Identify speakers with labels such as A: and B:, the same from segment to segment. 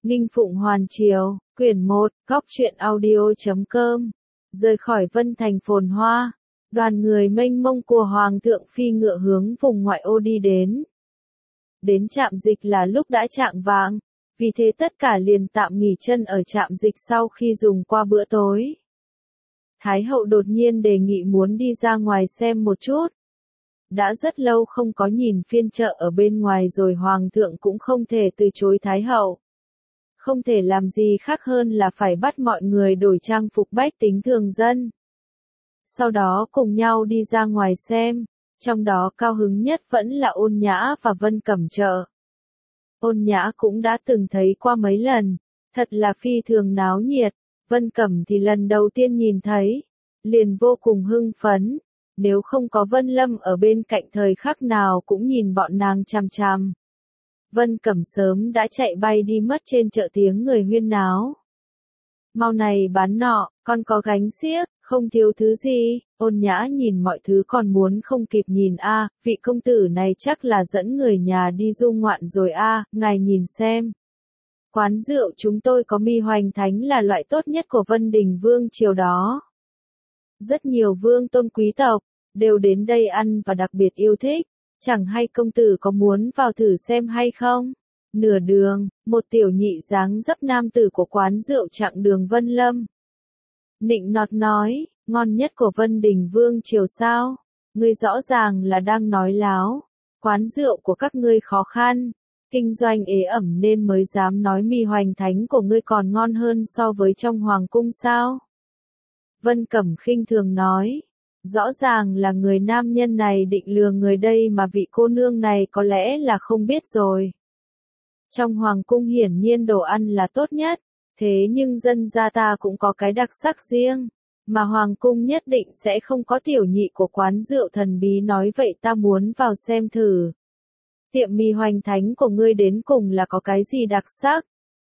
A: Nghinh Phụng Hoàn Triều, quyển 1, góc truyện audio.com. Rời khỏi Vân Thành phồn hoa, đoàn người mênh mông của Hoàng thượng phi ngựa hướng vùng ngoại ô đi đến. Đến trạm dịch là lúc đã chạng vạng, vì thế tất cả liền tạm nghỉ chân ở trạm dịch sau khi dùng qua bữa tối. Thái hậu đột nhiên đề nghị muốn đi ra ngoài xem một chút. Đã rất lâu không có nhìn phiên chợ ở bên ngoài rồi, Hoàng thượng cũng không thể từ chối Thái hậu. Không thể làm gì khác hơn là phải bắt mọi người đổi trang phục bách tính thường dân. Sau đó cùng nhau đi ra ngoài xem, trong đó cao hứng nhất vẫn là Ôn Nhã và Vân Cẩm chợ. Ôn Nhã cũng đã từng thấy qua mấy lần, thật là phi thường náo nhiệt, Vân Cẩm thì lần đầu tiên nhìn thấy, liền vô cùng hưng phấn, nếu không có Vân Lâm ở bên cạnh thời khắc nào cũng nhìn bọn nàng chằm chằm. Vân Cẩm sớm đã chạy bay đi mất trên chợ tiếng người huyên náo. Mau này bán nọ, con có gánh xiếc, không thiếu thứ gì. Ôn Nhã nhìn mọi thứ còn muốn không kịp nhìn a, vị công tử này chắc là dẫn người nhà đi du ngoạn rồi a, ngài nhìn xem. Quán rượu chúng tôi có mi hoành thánh là loại tốt nhất của Vân Đình Vương triều đó. Rất nhiều vương tôn quý tộc đều đến đây ăn và đặc biệt yêu thích. Chẳng hay công tử có muốn vào thử xem hay không? Nửa đường, một tiểu nhị dáng dấp nam tử của quán rượu chặng đường Vân Lâm. Nịnh nọt nói, ngon nhất của Vân Đình Vương triều sao? Ngươi rõ ràng là đang nói láo. Quán rượu của các ngươi khó khăn, kinh doanh ế ẩm nên mới dám nói mi hoành thánh của ngươi còn ngon hơn so với trong hoàng cung sao? Vân Cẩm khinh thường nói. Rõ ràng là người nam nhân này định lừa người đây mà vị cô nương này có lẽ là không biết rồi. Trong hoàng cung hiển nhiên đồ ăn là tốt nhất, thế nhưng dân gia ta cũng có cái đặc sắc riêng, mà hoàng cung nhất định sẽ không có. Tiểu nhị của quán rượu thần bí nói vậy ta muốn vào xem thử. Tiệm mì hoành thánh của ngươi đến cùng là có cái gì đặc sắc?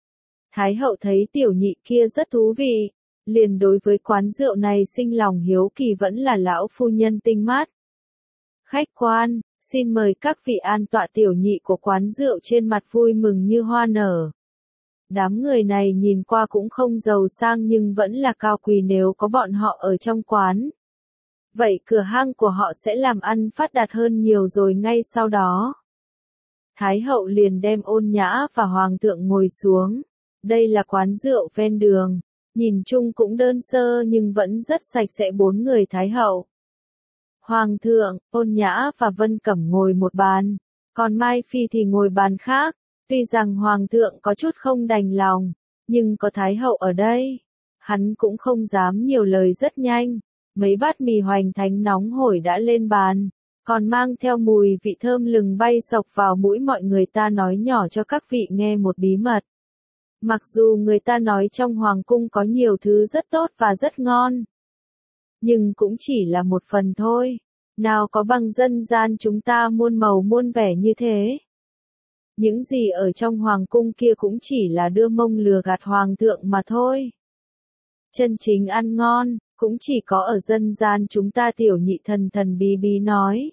A: Thái hậu thấy tiểu nhị kia rất thú vị. Liền đối với quán rượu này sinh lòng hiếu kỳ, vẫn là lão phu nhân tinh mắt. Khách quan, xin mời các vị an tọa. Tiểu nhị của quán rượu trên mặt vui mừng như hoa nở. Đám người này nhìn qua cũng không giàu sang nhưng vẫn là cao quý, nếu có bọn họ ở trong quán. Vậy cửa hang của họ sẽ làm ăn phát đạt hơn nhiều rồi. Ngay sau đó, Thái hậu liền đem Ôn Nhã và Hoàng thượng ngồi xuống. Đây là quán rượu ven đường. Nhìn chung cũng đơn sơ nhưng vẫn rất sạch sẽ. 4 người Thái hậu, Hoàng thượng, Ôn Nhã và Vân Cẩm ngồi một bàn, còn Mai Phi thì ngồi bàn khác. Tuy rằng Hoàng thượng có chút không đành lòng, nhưng có Thái hậu ở đây, hắn cũng không dám nhiều lời. Rất nhanh, mấy bát mì hoành thánh nóng hổi đã lên bàn, còn mang theo mùi vị thơm lừng bay xộc vào mũi. Mọi người ta nói nhỏ cho các vị nghe một bí mật. Mặc dù người ta nói trong hoàng cung có nhiều thứ rất tốt và rất ngon, nhưng cũng chỉ là một phần thôi. Nào có bằng dân gian chúng ta muôn màu muôn vẻ như thế. Những gì ở trong hoàng cung kia cũng chỉ là đưa mông lừa gạt hoàng thượng mà thôi. Chân chính ăn ngon, cũng chỉ có ở dân gian chúng ta. Tiểu nhị thần thần bí bí nói.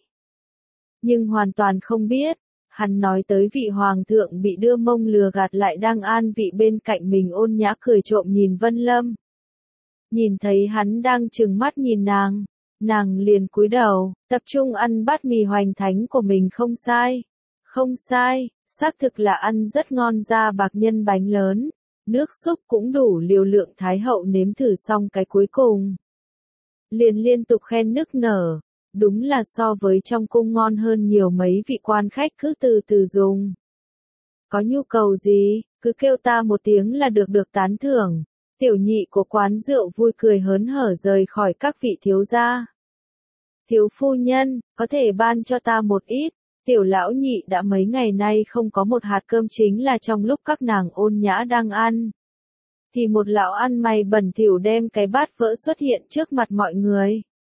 A: Nhưng hoàn toàn không biết. Hắn nói tới vị hoàng thượng bị đưa mông lừa gạt lại đang an vị bên cạnh mình. Ôn Nhã cười trộm nhìn Vân Lâm. Nhìn thấy hắn đang trừng mắt nhìn nàng liền cúi đầu, tập trung ăn bát mì hoành thánh của mình. Không sai, không sai, xác thực là ăn rất ngon. Da bạc nhân bánh lớn, nước súp cũng đủ liều lượng. Thái hậu nếm thử xong cái cuối cùng, liền liên tục khen nức nở. Đúng là so với trong cung ngon hơn nhiều. Mấy vị quan khách cứ từ từ dùng. Có nhu cầu gì, cứ kêu ta một tiếng là được tán thưởng. Tiểu nhị của quán rượu vui cười hớn hở rời khỏi. Các vị thiếu gia, thiếu phu nhân, có thể ban cho ta một ít. Tiểu lão nhị đã mấy ngày nay không có một hạt cơm. Chính là trong lúc các nàng Ôn Nhã đang ăn, thì một lão ăn mày bẩn thỉu đem cái bát vỡ xuất hiện trước mặt mọi người.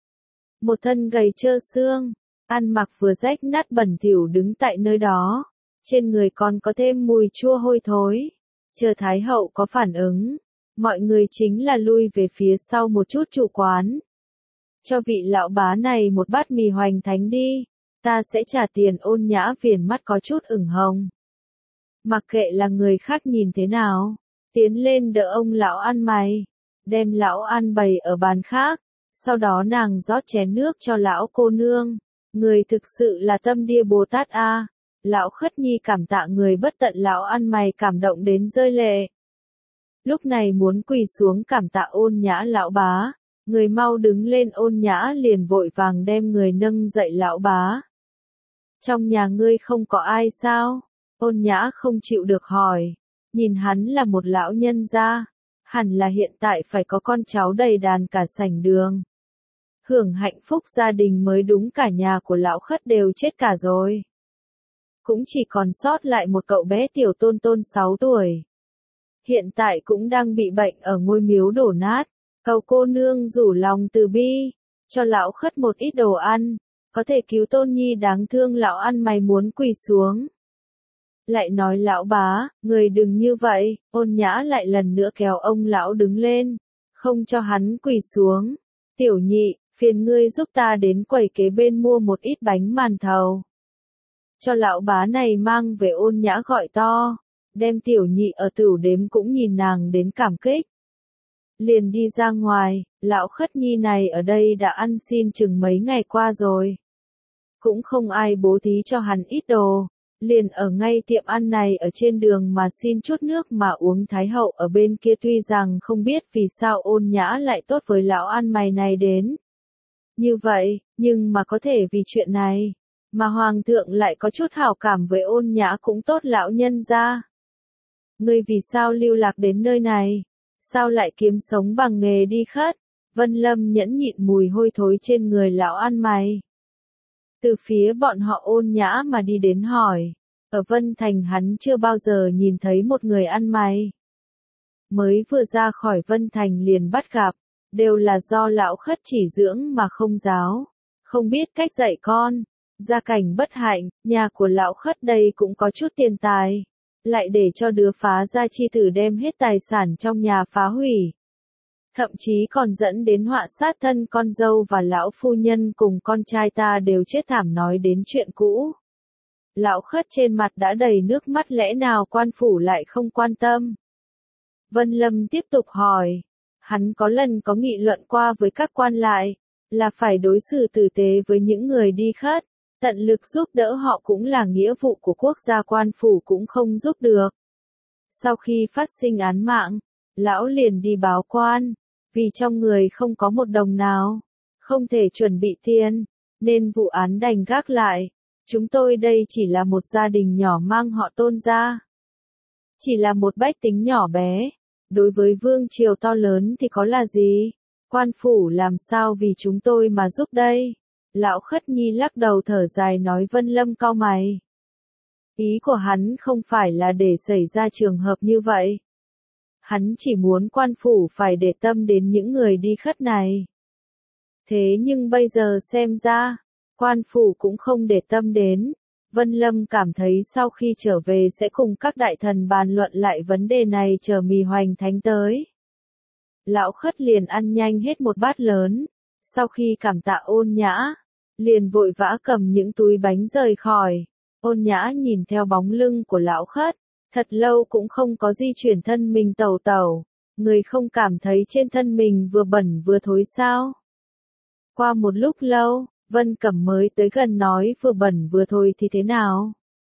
A: Một thân gầy trơ xương, ăn mặc vừa rách nát bẩn thỉu đứng tại nơi đó, trên người còn có thêm mùi chua hôi thối. Chờ Thái hậu có phản ứng, mọi người chính là lui về phía sau một chút. Chủ quán, cho vị lão bá này một bát mì hoành thánh đi, ta sẽ trả tiền. Ôn Nhã viền mắt có chút ửng hồng. Mặc kệ là người khác nhìn thế nào, tiến lên đỡ ông lão ăn mày, đem lão ăn bày ở bàn khác, sau đó nàng rót chén nước cho lão cô nương. Người thực sự là tâm địa Bồ Tát a. Lão Khất Nhi cảm tạ người bất tận, lão ăn mày cảm động đến rơi lệ. Lúc này muốn quỳ xuống cảm tạ Ôn Nhã lão bá, người mau đứng lên. Ôn Nhã liền vội vàng đem người nâng dậy. Lão bá, trong nhà ngươi không có ai sao? Ôn Nhã không chịu được hỏi, nhìn hắn là một lão nhân gia, hẳn là hiện tại phải có con cháu đầy đàn cả sảnh đường. Hưởng hạnh phúc gia đình mới đúng, cả nhà của lão Khất đều chết cả rồi. Cũng chỉ còn sót lại một cậu bé tiểu Tôn Tôn 6 tuổi. Hiện tại cũng đang bị bệnh ở ngôi miếu đổ nát. Cầu cô nương rủ lòng từ bi, cho lão Khất một ít đồ ăn, có thể cứu Tôn Nhi đáng thương. Lão ăn mày muốn quỳ xuống, lại nói lão bá, người đừng như vậy. Ôn Nhã lại lần nữa kéo ông lão đứng lên, không cho hắn quỳ xuống. Tiểu Nhị, phiền ngươi giúp ta đến quầy kế bên mua một ít bánh màn thầu, cho lão bá này mang về. Ôn Nhã gọi to, đem Tiểu Nhị ở tửu đếm cũng nhìn nàng đến cảm kích. Liền đi ra ngoài. Lão Khất Nhi này ở đây đã ăn xin chừng mấy ngày qua rồi, cũng không ai bố thí cho hắn ít đồ, liền ở ngay tiệm ăn này ở trên đường mà xin chút nước mà uống. Thái hậu ở bên kia tuy rằng không biết vì sao Ôn Nhã lại tốt với lão ăn mày này đến như vậy, nhưng mà có thể vì chuyện này mà hoàng thượng lại có chút hảo cảm với Ôn Nhã cũng tốt. Lão nhân gia, ngươi vì sao lưu lạc đến nơi này? Sao lại kiếm sống bằng nghề đi khất? Vân Lâm nhẫn nhịn mùi hôi thối trên người lão ăn mày. Từ phía bọn họ Ôn Nhã mà đi đến hỏi. Ở Vân Thành hắn chưa bao giờ nhìn thấy một người ăn mày. Mới vừa ra khỏi Vân Thành liền bắt gặp, đều là do lão Khất chỉ dưỡng mà không giáo, không biết cách dạy con. Gia cảnh bất hạnh, nhà của lão Khất đây cũng có chút tiền tài, lại để cho đứa phá gia chi tử đem hết tài sản trong nhà phá hủy. Thậm chí còn dẫn đến họa sát thân con dâu và lão phu nhân cùng con trai ta đều chết thảm. Nói đến chuyện cũ, lão Khất trên mặt đã đầy nước mắt, lẽ nào quan phủ lại không quan tâm? Vân Lâm tiếp tục hỏi, hắn có lần có nghị luận qua với các quan lại, là phải đối xử tử tế với những người đi khất, tận lực giúp đỡ họ cũng là nghĩa vụ của quốc gia, quan phủ cũng không giúp được. Sau khi phát sinh án mạng, lão liền đi báo quan, vì trong người không có một đồng nào, không thể chuẩn bị tiền, nên vụ án đành gác lại. Chúng tôi đây chỉ là một gia đình nhỏ mang họ Tôn gia, chỉ là một bách tính nhỏ bé, đối với vương triều to lớn thì có là gì? Quan phủ làm sao vì chúng tôi mà giúp đây? Lão Khất Nhi lắc đầu thở dài nói. Vân Lâm cau mày. Ý của hắn không phải là để xảy ra trường hợp như vậy. Hắn chỉ muốn quan phủ phải để tâm đến những người đi khất này. Thế nhưng bây giờ xem ra, quan phủ cũng không để tâm đến. Vân Lâm cảm thấy sau khi trở về sẽ cùng các đại thần bàn luận lại vấn đề này, chờ Mì Hoành Thánh tới. Lão Khất liền ăn nhanh hết một bát lớn, sau khi cảm tạ Ôn Nhã, liền vội vã cầm những túi bánh rời khỏi. Ôn Nhã nhìn theo bóng lưng của lão Khất, thật lâu cũng không có di chuyển thân mình. Tẩu tẩu, người không cảm thấy trên thân mình vừa bẩn vừa thối sao? Qua một lúc lâu, Vân Cẩm mới tới gần nói, vừa bẩn vừa thối thì thế nào?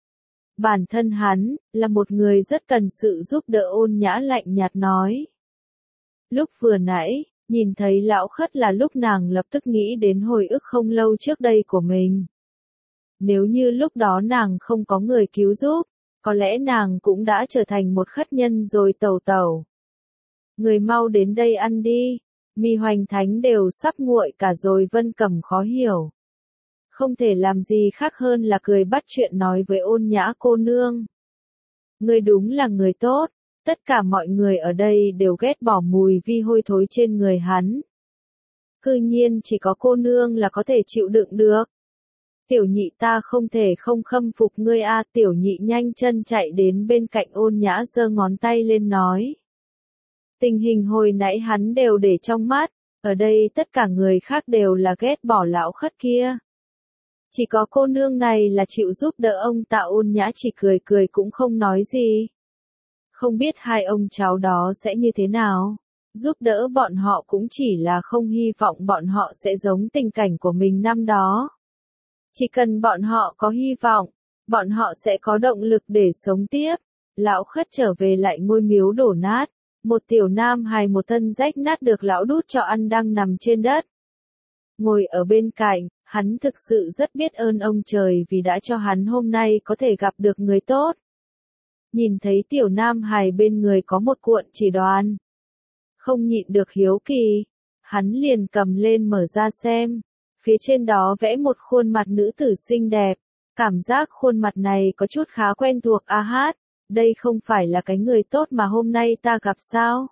A: Bản thân hắn, là một người rất cần sự giúp đỡ. Ôn Nhã lạnh nhạt nói. Lúc vừa nãy, nhìn thấy lão Khất là lúc nàng lập tức nghĩ đến hồi ức không lâu trước đây của mình. Nếu như lúc đó nàng không có người cứu giúp, có lẽ nàng cũng đã trở thành một khất nhân rồi. Tẩu tẩu, người mau đến đây ăn đi, Mì Hoành Thánh đều sắp nguội cả rồi. Vân Cẩm khó hiểu, không thể làm gì khác hơn là cười bắt chuyện nói với Ôn Nhã cô nương. Người đúng là người tốt, tất cả mọi người ở đây đều ghét bỏ mùi vi hôi thối trên người hắn. Cư nhiên chỉ có cô nương là có thể chịu đựng được. Tiểu Nhị ta không thể không khâm phục ngươi a. Tiểu Nhị nhanh chân chạy đến bên cạnh Ôn Nhã giơ ngón tay lên nói. Tình hình hồi nãy hắn đều để trong mắt, ở đây tất cả người khác đều là ghét bỏ lão Khất kia. Chỉ có cô nương này là chịu giúp đỡ ông ta. Ôn Nhã chỉ cười cười cũng không nói gì. Không biết hai ông cháu đó sẽ như thế nào. Giúp đỡ bọn họ cũng chỉ là không hy vọng bọn họ sẽ giống tình cảnh của mình năm đó. Chỉ cần bọn họ có hy vọng, bọn họ sẽ có động lực để sống tiếp. Lão Khất trở về lại ngôi miếu đổ nát. Một tiểu nam hài một thân rách nát được lão đút cho ăn đang nằm trên đất. Ngồi ở bên cạnh, hắn thực sự rất biết ơn ông trời vì đã cho hắn hôm nay có thể gặp được người tốt. Nhìn thấy tiểu nam hài bên người có một cuộn chỉ đoan. Không nhịn được hiếu kỳ, hắn liền cầm lên mở ra xem. Phía trên đó vẽ một khuôn mặt nữ tử xinh đẹp. Cảm giác khuôn mặt này có chút khá quen thuộc. A hát, đây không phải là cái người tốt mà hôm nay ta gặp sao?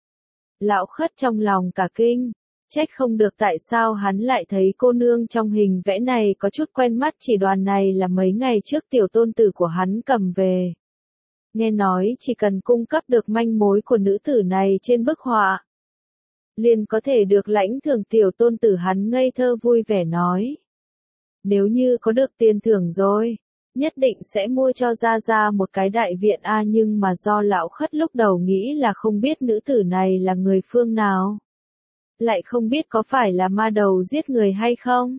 A: Lão Khất trong lòng cả kinh. Trách không được tại sao hắn lại thấy cô nương trong hình vẽ này có chút quen mắt. Chỉ đoan này là mấy ngày trước tiểu tôn tử của hắn cầm về. Nghe nói chỉ cần cung cấp được manh mối của nữ tử này trên bức họa, liền có thể được lãnh thưởng. Tiểu tôn tử hắn ngây thơ vui vẻ nói. Nếu như có được tiền thưởng rồi, nhất định sẽ mua cho Gia Gia một cái đại viện a. Nhưng mà do Lão Khất lúc đầu nghĩ là không biết nữ tử này là người phương nào. Lại không biết có phải là ma đầu giết người hay không.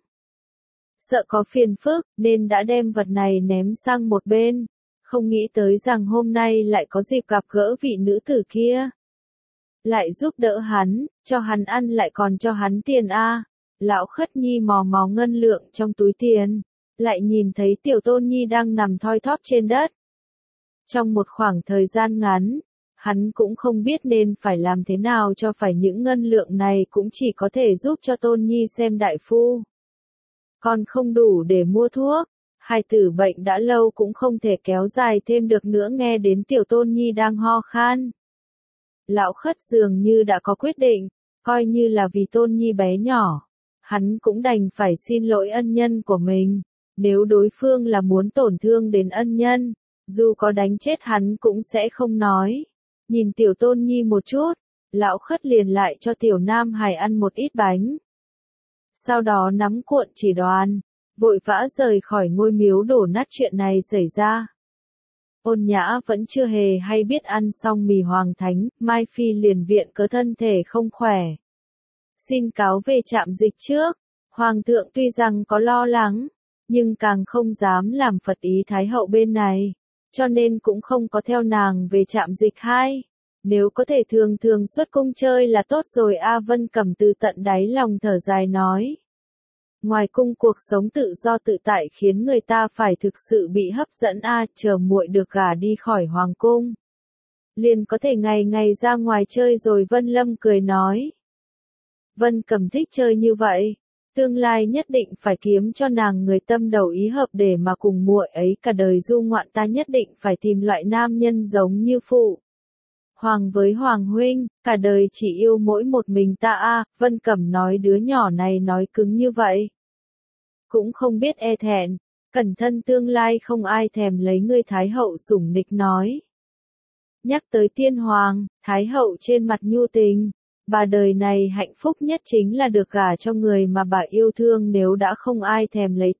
A: Sợ có phiền phức, nên đã đem vật này ném sang một bên. Không nghĩ tới rằng hôm nay lại có dịp gặp gỡ vị nữ tử kia. Lại giúp đỡ hắn, cho hắn ăn lại còn cho hắn tiền a. Lão Khất Nhi mò mò ngân lượng trong túi tiền. Lại nhìn thấy tiểu tôn nhi đang nằm thoi thóp trên đất. Trong một khoảng thời gian ngắn, hắn cũng không biết nên phải làm thế nào cho phải những ngân lượng này cũng chỉ có thể giúp cho tôn nhi xem đại phu. Còn không đủ để mua thuốc. Hai tử bệnh đã lâu cũng không thể kéo dài thêm được nữa. Nghe đến tiểu tôn nhi đang ho khan. Lão Khất dường như đã có quyết định, coi như là vì tôn nhi bé nhỏ. Hắn cũng đành phải xin lỗi ân nhân của mình. Nếu đối phương là muốn tổn thương đến ân nhân, dù có đánh chết hắn cũng sẽ không nói. Nhìn tiểu tôn nhi một chút, Lão Khất liền lại cho tiểu nam hài ăn một ít bánh. Sau đó nắm cuộn chỉ đoan, vội vã rời khỏi ngôi miếu đổ nát. Chuyện này xảy ra. Ôn Nhã vẫn chưa hề hay biết. Ăn xong mì hoàng thánh, Mai Phi liền viện cớ thân thể không khỏe. Xin cáo về trạm dịch trước. Hoàng thượng tuy rằng có lo lắng, nhưng càng không dám làm phật ý Thái hậu bên này, cho nên cũng không có theo nàng về trạm dịch 2. Nếu có thể thường thường xuất cung chơi là tốt rồi a. Vân Cẩm từ tận đáy lòng thở dài nói. Ngoài cung cuộc sống tự do tự tại khiến người ta phải thực sự bị hấp dẫn a. Chờ muội được gả đi khỏi hoàng cung, liền có thể ngày ngày ra ngoài chơi rồi. Vân Lâm cười nói. Vân Cẩm thích chơi như vậy, tương lai nhất định phải kiếm cho nàng người tâm đầu ý hợp để mà cùng muội ấy cả đời du ngoạn. Ta nhất định phải tìm loại nam nhân giống như phụ hoàng với hoàng huynh, cả đời chỉ yêu mỗi một mình ta a. Vân Cẩm nói đứa nhỏ này nói cứng như vậy, cũng không biết e thẹn, cẩn thân tương lai không ai thèm lấy ngươi. Thái hậu sủng nịch nói. Nhắc tới tiên hoàng, Thái hậu trên mặt nhu tình. Bà đời này hạnh phúc nhất chính là được gả cho người mà bà yêu thương. Nếu đã không ai thèm lấy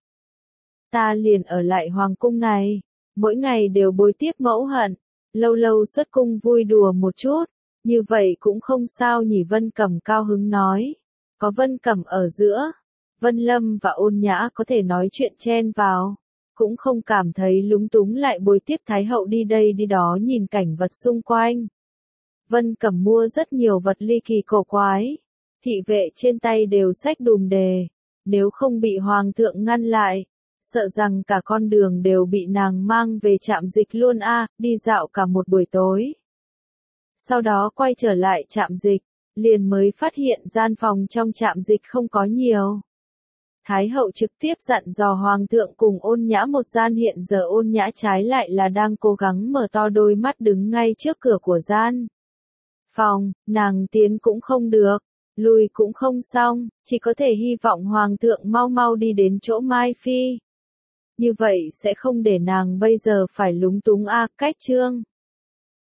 A: ta liền ở lại hoàng cung này, mỗi ngày đều bồi tiếp mẫu hận, lâu lâu xuất cung vui đùa một chút, như vậy cũng không sao nhỉ. Vân Cẩm cao hứng nói. Có Vân Cẩm ở giữa, Vân Lâm và Ôn Nhã có thể nói chuyện chen vào, cũng không cảm thấy lúng túng. Lại bồi tiếp Thái hậu đi đây đi đó nhìn cảnh vật xung quanh. Vân Cẩm mua rất nhiều vật ly kỳ cổ quái, thị vệ trên tay đều xách đùm đề, nếu không bị hoàng thượng ngăn lại, sợ rằng cả con đường đều bị nàng mang về trạm dịch luôn a. Đi dạo cả một buổi tối. Sau đó quay trở lại trạm dịch, liền mới phát hiện gian phòng trong trạm dịch không có nhiều. Thái hậu trực tiếp dặn dò hoàng thượng cùng Ôn Nhã một gian. Hiện giờ Ôn Nhã trái lại là đang cố gắng mở to đôi mắt đứng ngay trước cửa của gian phòng. Nàng tiến cũng không được, lùi cũng không xong, chỉ có thể hy vọng hoàng thượng mau mau đi đến chỗ Mai Phi. Như vậy sẽ không để nàng bây giờ phải lúng túng a. Cách chương